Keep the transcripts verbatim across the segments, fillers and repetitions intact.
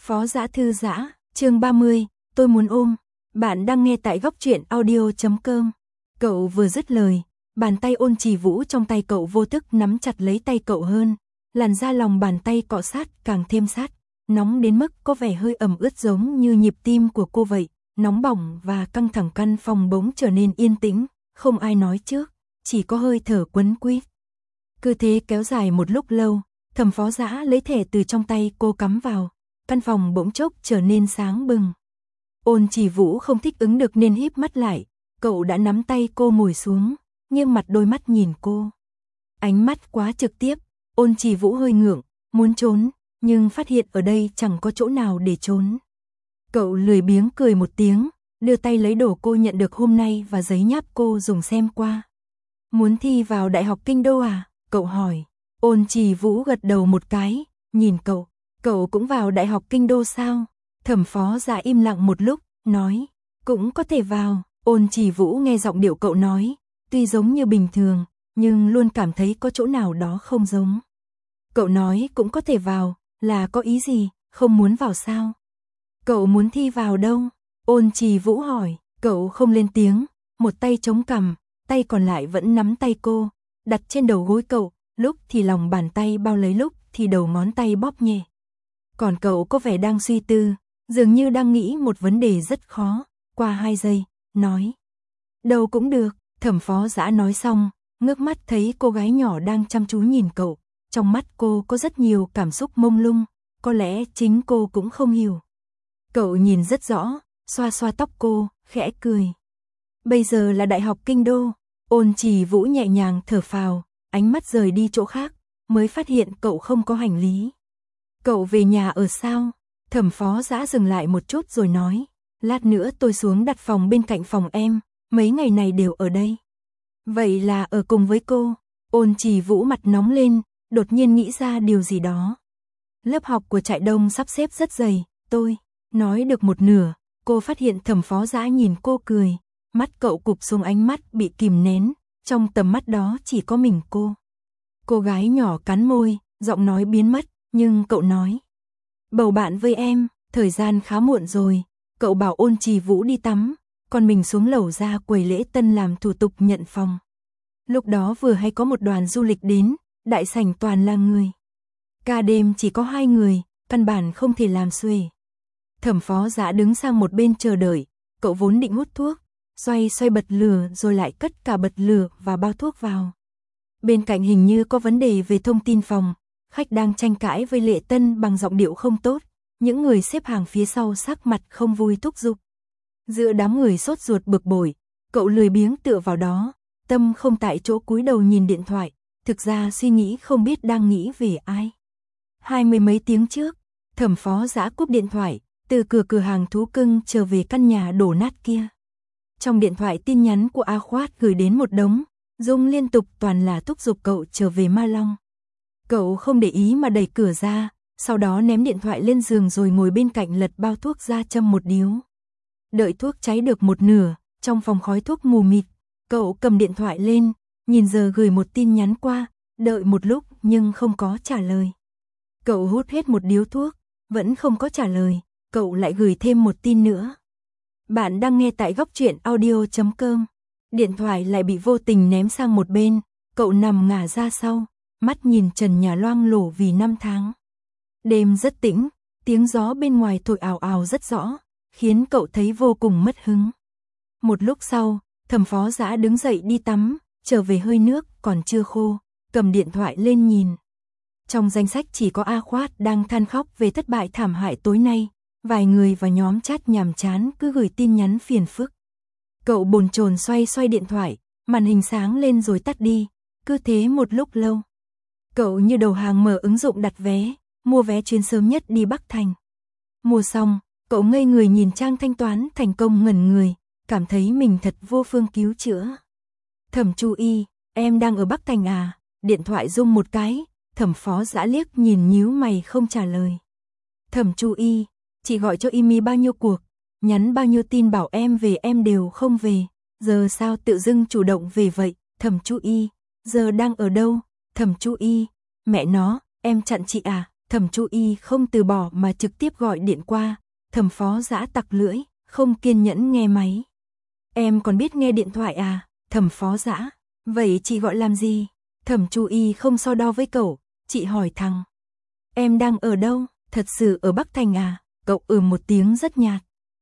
Phó Dã Thư Giã, chương ba mươi, tôi muốn ôm. Bạn đang nghe tại góc truyện audio chấm com. Cậu vừa dứt lời, bàn tay Ôn Trì Vũ trong tay cậu vô thức nắm chặt lấy tay cậu hơn, làn da lòng bàn tay cọ sát càng thêm sát, nóng đến mức có vẻ hơi ẩm ướt giống như nhịp tim của cô vậy, nóng bỏng và căng thẳng. Căn phòng bỗng trở nên yên tĩnh, không ai nói trước, chỉ có hơi thở quấn quýt. Cứ thế kéo dài một lúc lâu, Thẩm Phó Dã lấy thẻ từ trong tay cô cắm vào, căn phòng bỗng chốc trở nên sáng bừng. Ôn Trì Vũ không thích ứng được nên híp mắt lại, cậu đã nắm tay cô ngồi xuống, nghiêng mặt đôi mắt nhìn cô. Ánh mắt quá trực tiếp, Ôn Trì Vũ hơi ngượng, muốn trốn, nhưng phát hiện ở đây chẳng có chỗ nào để trốn. Cậu lười biếng cười một tiếng, đưa tay lấy đồ cô nhận được hôm nay và giấy nháp cô dùng xem qua. Muốn thi vào Đại học Kinh Đô à? Cậu hỏi. Ôn Trì Vũ gật đầu một cái, nhìn cậu. Cậu cũng vào Đại học Kinh Đô sao? Thẩm Phó Dã im lặng một lúc, nói. Cũng có thể vào. Ôn Trì Vũ nghe giọng điệu cậu nói, tuy giống như bình thường, nhưng luôn cảm thấy có chỗ nào đó không giống. Cậu nói cũng có thể vào, là có ý gì, không muốn vào sao? Cậu muốn thi vào đâu? Ôn Trì Vũ hỏi. Cậu không lên tiếng, một tay chống cằm, tay còn lại vẫn nắm tay cô, đặt trên đầu gối cậu, lúc thì lòng bàn tay bao lấy, lúc thì đầu ngón tay bóp nhẹ. Còn cậu có vẻ đang suy tư, dường như đang nghĩ một vấn đề rất khó. Qua hai giây, nói. Đâu cũng được. Thẩm Phó Dã nói xong, ngước mắt thấy cô gái nhỏ đang chăm chú nhìn cậu. Trong mắt cô có rất nhiều cảm xúc mông lung, có lẽ chính cô cũng không hiểu. Cậu nhìn rất rõ, xoa xoa tóc cô, khẽ cười. Bây giờ là Đại học Kinh Đô. Ôn Trì Vũ nhẹ nhàng thở phào, ánh mắt rời đi chỗ khác, mới phát hiện cậu không có hành lý. Cậu về nhà ở sao? Thẩm Phó Dã dừng lại một chút rồi nói. Lát nữa tôi xuống đặt phòng bên cạnh phòng em, mấy ngày này đều ở đây. Vậy là ở cùng với cô? Ôn Trì Vũ mặt nóng lên, đột nhiên nghĩ ra điều gì đó. Lớp học của Trại Đông sắp xếp rất dày, tôi. Nói được một nửa, cô phát hiện Thẩm Phó Dã nhìn cô cười. Mắt cậu cụp xuống, ánh mắt bị kìm nén, trong tầm mắt đó chỉ có mình cô. Cô gái nhỏ cắn môi, giọng nói biến mất, nhưng cậu nói. Bầu bạn với em, thời gian khá muộn rồi, cậu bảo Ôn Trì Vũ đi tắm, còn mình xuống lầu ra quầy lễ tân làm thủ tục nhận phòng. Lúc đó vừa hay có một đoàn du lịch đến, đại sảnh toàn là người. Cả đêm chỉ có hai người, căn bản không thể làm xuể. Thẩm Phó Dã đứng sang một bên chờ đợi, cậu vốn định hút thuốc, xoay xoay bật lửa rồi lại cất cả bật lửa và bao thuốc vào. Bên cạnh hình như có vấn đề về thông tin phòng, khách đang tranh cãi với lễ tân bằng giọng điệu không tốt, những người xếp hàng phía sau sắc mặt không vui thúc giục. Giữa đám người sốt ruột bực bội, cậu lười biếng tựa vào đó, tâm không tại chỗ, cúi đầu nhìn điện thoại, thực ra suy nghĩ không biết đang nghĩ về ai. Hai mươi mấy tiếng trước, Thẩm Phó Dã cúp điện thoại, từ cửa cửa hàng thú cưng trở về căn nhà đổ nát kia. Trong điện thoại tin nhắn của A Khoát gửi đến một đống, dung liên tục toàn là thúc giục cậu trở về Ma Long. Cậu không để ý mà đẩy cửa ra, sau đó ném điện thoại lên giường rồi ngồi bên cạnh lật bao thuốc ra châm một điếu. Đợi thuốc cháy được một nửa, trong phòng khói thuốc mù mịt, cậu cầm điện thoại lên, nhìn giờ gửi một tin nhắn qua, đợi một lúc nhưng không có trả lời. Cậu hút hết một điếu thuốc, vẫn không có trả lời, cậu lại gửi thêm một tin nữa. Bạn đang nghe tại góc truyện audio chấm com. Điện thoại lại bị vô tình ném sang một bên, cậu nằm ngả ra sau, mắt nhìn trần nhà loang lổ vì năm tháng. Đêm rất tĩnh, tiếng gió bên ngoài thổi ào ào rất rõ, khiến cậu thấy vô cùng mất hứng. Một lúc sau, Thẩm Phó Dã đứng dậy đi tắm, trở về hơi nước còn chưa khô, cầm điện thoại lên nhìn. Trong danh sách chỉ có A Khoát đang than khóc về thất bại thảm hại tối nay, vài người vào nhóm chat nhàm chán cứ gửi tin nhắn phiền phức. Cậu bồn chồn xoay xoay điện thoại, màn hình sáng lên rồi tắt đi, cứ thế một lúc lâu. Cậu như đầu hàng mở ứng dụng đặt vé, mua vé chuyến sớm nhất đi Bắc Thành. Mua xong, cậu ngây người nhìn trang thanh toán thành công, ngẩn người, cảm thấy mình thật vô phương cứu chữa. Thẩm Chu Y, em đang ở Bắc Thành à? Điện thoại rung một cái, Thẩm Phó Dã liếc nhìn nhíu mày không trả lời. Thẩm Chu Y, chị gọi cho Imi bao nhiêu cuộc, nhắn bao nhiêu tin bảo em về em đều không về, giờ sao tự dưng chủ động về vậy? Thẩm Chu Y, giờ đang ở đâu? Thẩm Chu Y, mẹ nó, em chặn chị à? Thẩm Chu Y không từ bỏ mà trực tiếp gọi điện qua. Thẩm Phó Dã tặc lưỡi, không kiên nhẫn nghe máy. Em còn biết nghe điện thoại à? Thẩm Phó Dã, vậy chị gọi làm gì? Thẩm Chu Y không so đo với cậu, chị hỏi thẳng. Em đang ở đâu? Thật sự ở Bắc Thành à? Cậu ừ một tiếng rất nhạt.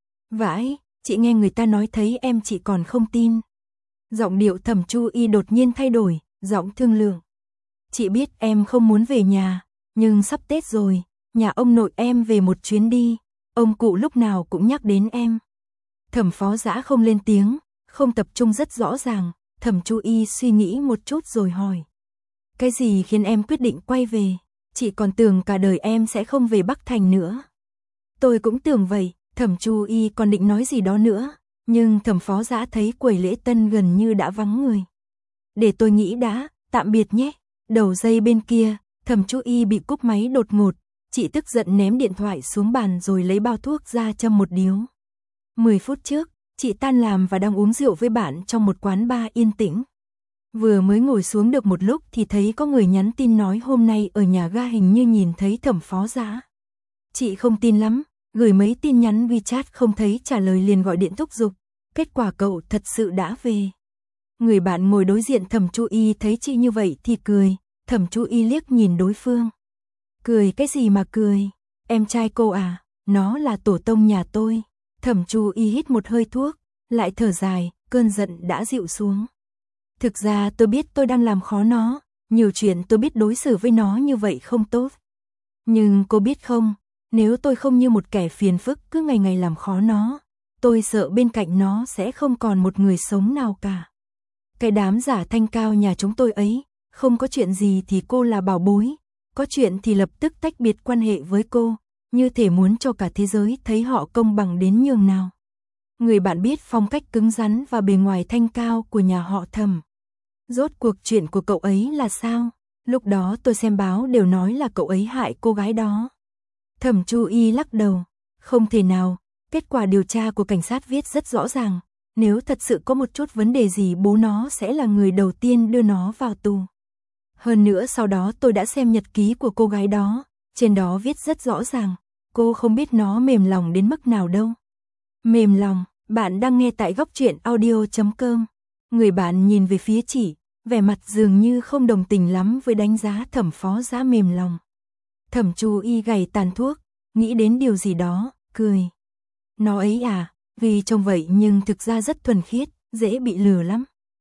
Vãi, chị nghe người ta nói thấy em chị còn không tin. Giọng điệu Thẩm Chu Y đột nhiên thay đổi, giọng thương lượng. Chị biết em không muốn về nhà, nhưng sắp Tết rồi, nhà ông nội em về một chuyến đi, ông cụ lúc nào cũng nhắc đến em. Thẩm Phó Dã không lên tiếng, không tập trung rất rõ ràng. Thẩm Chu Y suy nghĩ một chút rồi hỏi. Cái gì khiến em quyết định quay về? Chị còn tưởng cả đời em sẽ không về Bắc Thành nữa. Tôi cũng tưởng vậy. Thẩm Chu Y còn định nói gì đó nữa, nhưng Thẩm Phó Dã thấy quầy lễ tân gần như đã vắng người. Để tôi nghĩ đã, tạm biệt nhé. Đầu dây bên kia, Thẩm Chu Y bị cúp máy đột ngột, chị tức giận ném điện thoại xuống bàn rồi lấy bao thuốc ra châm một điếu. Mười phút trước, chị tan làm và đang uống rượu với bạn trong một quán bar yên tĩnh. Vừa mới ngồi xuống được một lúc thì thấy có người nhắn tin nói hôm nay ở nhà ga hình như nhìn thấy Thẩm Phó Dã. Chị không tin lắm, gửi mấy tin nhắn WeChat không thấy trả lời liền gọi điện thúc giục. Kết quả cậu thật sự đã về. Người bạn ngồi đối diện Thẩm Chu Y thấy chị như vậy thì cười. Thẩm Chu Y liếc nhìn đối phương. Cười cái gì mà cười? Em trai cô à? Nó là tổ tông nhà tôi. Thẩm Chu Y hít một hơi thuốc, lại thở dài, cơn giận đã dịu xuống. Thực ra tôi biết tôi đang làm khó nó, nhiều chuyện tôi biết đối xử với nó như vậy không tốt. Nhưng cô biết không, nếu tôi không như một kẻ phiền phức cứ ngày ngày làm khó nó, tôi sợ bên cạnh nó sẽ không còn một người sống nào cả. Cái đám giả thanh cao nhà chúng tôi ấy, không có chuyện gì thì cô là bảo bối, có chuyện thì lập tức tách biệt quan hệ với cô, như thể muốn cho cả thế giới thấy họ công bằng đến nhường nào. Người bạn biết phong cách cứng rắn và bề ngoài thanh cao của nhà họ Thẩm. Rốt cuộc chuyện của cậu ấy là sao? Lúc đó tôi xem báo đều nói là cậu ấy hại cô gái đó. Thẩm Chu Y lắc đầu, không thể nào, kết quả điều tra của cảnh sát viết rất rõ ràng, nếu thật sự có một chút vấn đề gì bố nó sẽ là người đầu tiên đưa nó vào tù. Hơn nữa sau đó tôi đã xem nhật ký của cô gái đó, trên đó viết rất rõ ràng, cô không biết nó mềm lòng đến mức nào đâu. Mềm lòng, bạn đang nghe tại góc truyện audio chấm com. Người bạn nhìn về phía chị, vẻ mặt dường như không đồng tình lắm với đánh giá Thẩm Phó Dã mềm lòng. Thẩm Chu Y gảy tàn thuốc, nghĩ đến điều gì đó, cười. Nó ấy à, vì trông vậy nhưng thực ra rất thuần khiết, dễ bị lừa lắm.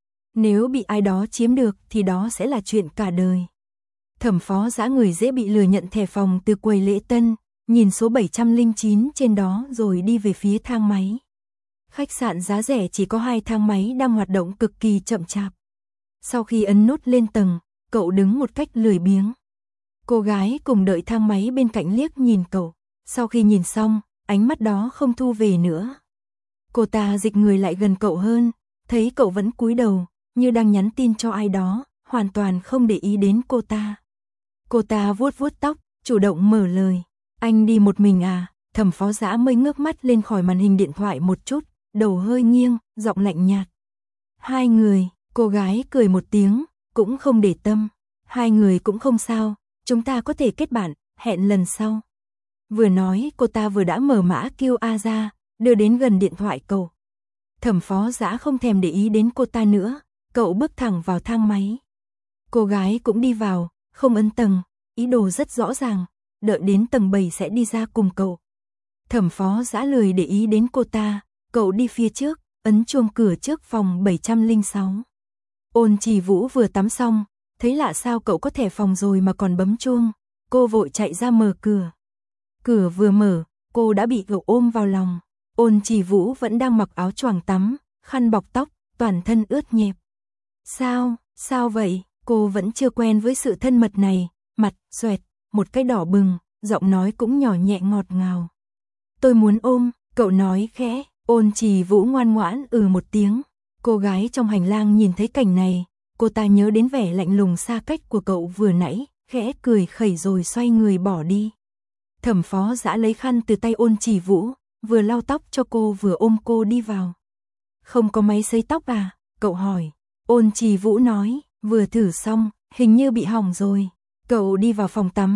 Nếu bị ai đó chiếm được thì đó sẽ là chuyện cả đời. Thẩm Phó Dã người dễ bị lừa nhận thẻ phòng từ quầy lễ tân, nhìn số bảy trăm lẻ chín trên đó rồi đi về phía thang máy. Khách sạn giá rẻ chỉ có hai thang máy đang hoạt động cực kỳ chậm chạp. Sau khi ấn nút lên tầng, cậu đứng một cách lười biếng. Cô gái cùng đợi thang máy bên cạnh liếc nhìn cậu, sau khi nhìn xong, ánh mắt đó không thu về nữa. Cô ta dịch người lại gần cậu hơn, thấy cậu vẫn cúi đầu, như đang nhắn tin cho ai đó, hoàn toàn không để ý đến cô ta. Cô ta vuốt vuốt tóc, chủ động mở lời. Anh đi một mình à? Thẩm Phó Dã mới ngước mắt lên khỏi màn hình điện thoại một chút, đầu hơi nghiêng, giọng lạnh nhạt. Hai người, cô gái cười một tiếng, cũng không để tâm. Hai người cũng không sao, chúng ta có thể kết bạn, hẹn lần sau. Vừa nói cô ta vừa đã mở mã quy rờ ra, đưa đến gần điện thoại cậu. Thẩm Phó Dã không thèm để ý đến cô ta nữa, cậu bước thẳng vào thang máy. Cô gái cũng đi vào, không ấn tầng, ý đồ rất rõ ràng, đợi đến tầng bảy sẽ đi ra cùng cậu. Thẩm Phó Dã lười để ý đến cô ta, cậu đi phía trước, ấn chuông cửa trước phòng bảy trăm lẻ sáu. Ôn Trì Vũ vừa tắm xong, thấy lạ sao cậu có thẻ phòng rồi mà còn bấm chuông, cô vội chạy ra mở cửa. Cửa vừa mở, cô đã bị cậu ôm vào lòng. Ôn Trì Vũ vẫn đang mặc áo choàng tắm, khăn bọc tóc, toàn thân ướt nhẹp. Sao, sao vậy? Cô vẫn chưa quen với sự thân mật này, mặt xoẹt, một cái đỏ bừng, giọng nói cũng nhỏ nhẹ ngọt ngào. Tôi muốn ôm, cậu nói khẽ. Ôn Trì Vũ ngoan ngoãn ừ một tiếng. Cô gái trong hành lang nhìn thấy cảnh này, cô ta nhớ đến vẻ lạnh lùng xa cách của cậu vừa nãy, khẽ cười khẩy rồi xoay người bỏ đi. Thẩm Phó Dã lấy khăn từ tay Ôn Trì Vũ, vừa lau tóc cho cô vừa ôm cô đi vào. Không có máy sấy tóc à? Cậu hỏi. Ôn Trì Vũ nói, vừa thử xong, hình như bị hỏng rồi. Cậu đi vào phòng tắm,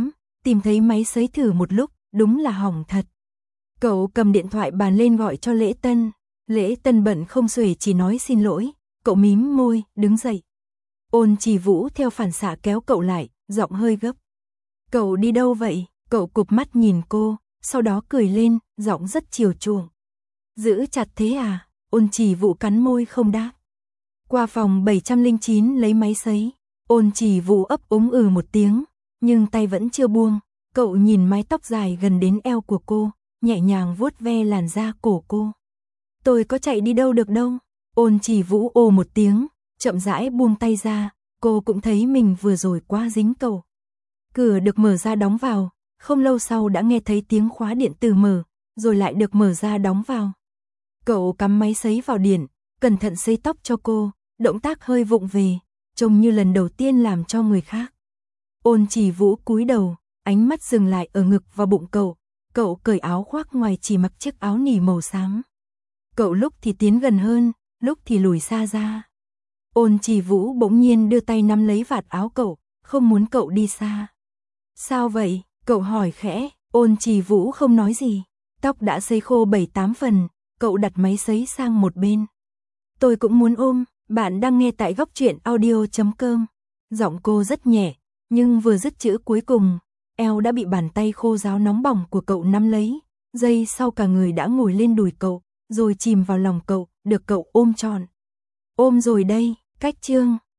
tìm thấy máy sấy thử một lúc, đúng là hỏng thật. Cậu cầm điện thoại bàn lên gọi cho Lễ Tân. Lễ Tân bận không xuể chỉ nói xin lỗi. Cậu mím môi, đứng dậy. Ôn Chỉ Vũ theo phản xạ kéo cậu lại, giọng hơi gấp. Cậu đi đâu vậy? Cậu cụp mắt nhìn cô, sau đó cười lên, giọng rất chiều chuộng. Giữ chặt thế à? Ôn Chỉ Vũ cắn môi không đáp. Qua phòng bảy trăm lẻ chín lấy máy sấy. Ôn Chỉ Vũ ấp úng ừ một tiếng, nhưng tay vẫn chưa buông. Cậu nhìn mái tóc dài gần đến eo của cô, nhẹ nhàng vuốt ve làn da cổ cô. Tôi có chạy đi đâu được đâu. Ôn Chỉ Vũ ồ một tiếng, chậm rãi buông tay ra. Cô cũng thấy mình vừa rồi quá dính cậu. Cửa được mở ra đóng vào, không lâu sau đã nghe thấy tiếng khóa điện từ mở, rồi lại được mở ra đóng vào. Cậu cắm máy sấy vào điện, cẩn thận sấy tóc cho cô, động tác hơi vụng về, trông như lần đầu tiên làm cho người khác. Ôn Chỉ Vũ cúi đầu, ánh mắt dừng lại ở ngực và bụng cậu. Cậu cởi áo khoác ngoài chỉ mặc chiếc áo nỉ màu xám. Cậu lúc thì tiến gần hơn, lúc thì lùi xa ra. Ôn Chỉ Vũ bỗng nhiên đưa tay nắm lấy vạt áo cậu, không muốn cậu đi xa. Sao vậy? Cậu hỏi khẽ. Ôn Chỉ Vũ không nói gì. Tóc đã sấy khô bảy tám phần, cậu đặt máy sấy sang một bên. Tôi cũng muốn ôm. Bạn đang nghe tại góc truyện audio chấm com. Giọng cô rất nhẹ, nhưng vừa dứt chữ cuối cùng, eo đã bị bàn tay khô ráo nóng bỏng của cậu nắm lấy. Giây sau cả người đã ngồi lên đùi cậu, rồi chìm vào lòng cậu, được cậu ôm trọn. Ôm rồi đây, cách chương.